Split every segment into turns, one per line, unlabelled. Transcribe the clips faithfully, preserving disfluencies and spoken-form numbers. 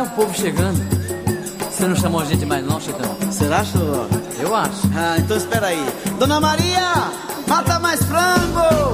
é o povo chegando. Você não chamou a gente mais não, Chitão?
Será, Choró?
Eu acho.
Ah, então espera aí. Dona Maria, mata mais frango!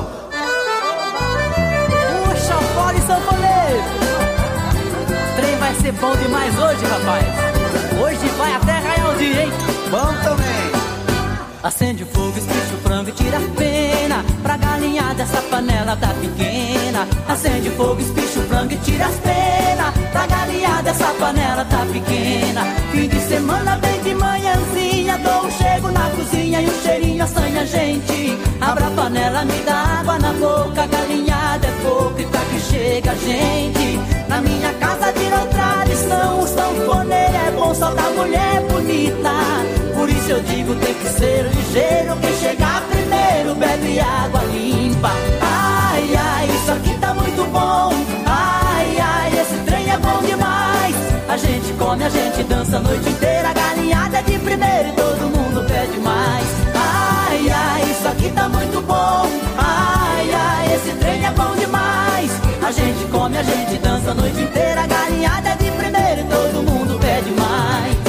Puxa fora e sanfoneiro! Trem vai ser bom demais hoje, rapaz. Hoje vai até raiar o dia, hein?
Bom também.
Acende o fogo, espicha o frango e tira a pena. Pra galinha dessa panela tá pequena. Acende o fogo, espicha o frango e tira as penas. Pra galinha dessa panela tá pequena. Fim de semana bem de manhãzinha, dou um chego na cozinha e um cheirinho assanha a gente. Abra a panela, me dá água na boca. A galinhada é pouco e pra que chega a gente. Na minha casa virou tradição, o sanfoneiro é bom só pra mulher bonita. Por isso eu digo tem que ser ligeiro. Quem chegar primeiro bebe água limpa. Ai, ai, isso aqui tá muito bom. Ai, ai, esse trem é bom demais. A gente come, a gente dança a noite inteira. A galinhada é de primeiro e todo mundo pede mais. Ai, ai, isso aqui tá muito bom. Ai, ai, esse trem é bom demais. A gente come, a gente dança a noite inteira. A galinhada é de primeiro e todo mundo pede mais.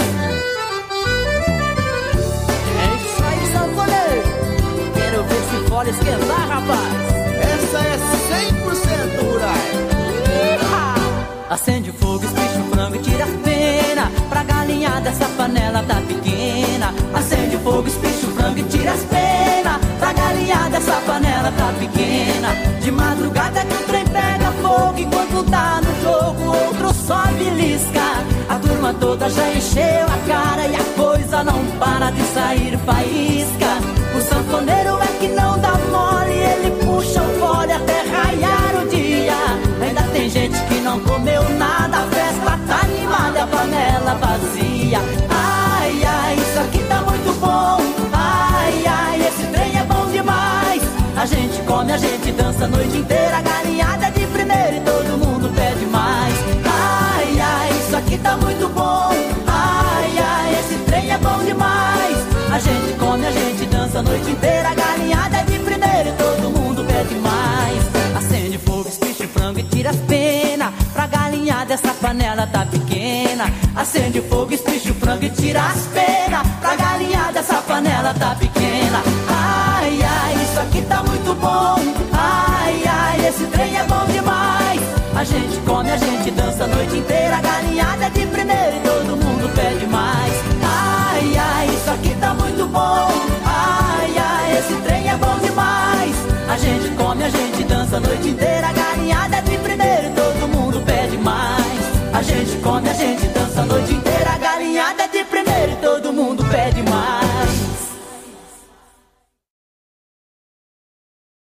Quero ver se pode esquentar, rapaz.
Essa é cem por cento rurais.
Acende o fogo, espicha o frango e tira a pena. Pra galinha dessa panela tá pequena. Acende o fogo, espicha o frango e tira as penas. Pra galinha dessa panela tá pequena. De madrugada que o trem pega fogo. Enquanto tá no jogo, outro só belisca. A turma toda já encheu a cara e a coisa não para de sair faísca. O sanfoneiro é que não dá mole, ele puxa o fole até raiar o dia. Ainda tem gente que não comeu nada, a festa tá animada e a panela vazia. Ai, ai, isso aqui tá muito bom. Ai, ai, esse trem é bom demais. A gente come, a gente dança a noite inteira. A galinhada é de primeiro e todo mundo pede mais. Ai, ai, isso aqui tá muito bom. Ai, ai, esse trem é bom demais. A gente come, a gente dança a noite inteira. A galinhada é de primeiro e todo mundo pede mais. Acende fogo, espicha o frango e tira as penas. Pra galinha dessa panela tá pequena. Acende o fogo, espicha o frango e tira as penas. Pra galinha dessa panela tá pequena. Ai, ai, isso aqui tá muito bom. Ai, ai, esse trem é bom demais. A gente come, a gente dança a noite inteira. A galinhada é de primeiro e todo mundo pede mais. Ai, ai, isso aqui tá muito bom. Ai, ai, esse trem é bom demais. A gente come, a gente dança a noite inteira. A galinhada é de primeiro e todo mundo pede mais. A gente come, a gente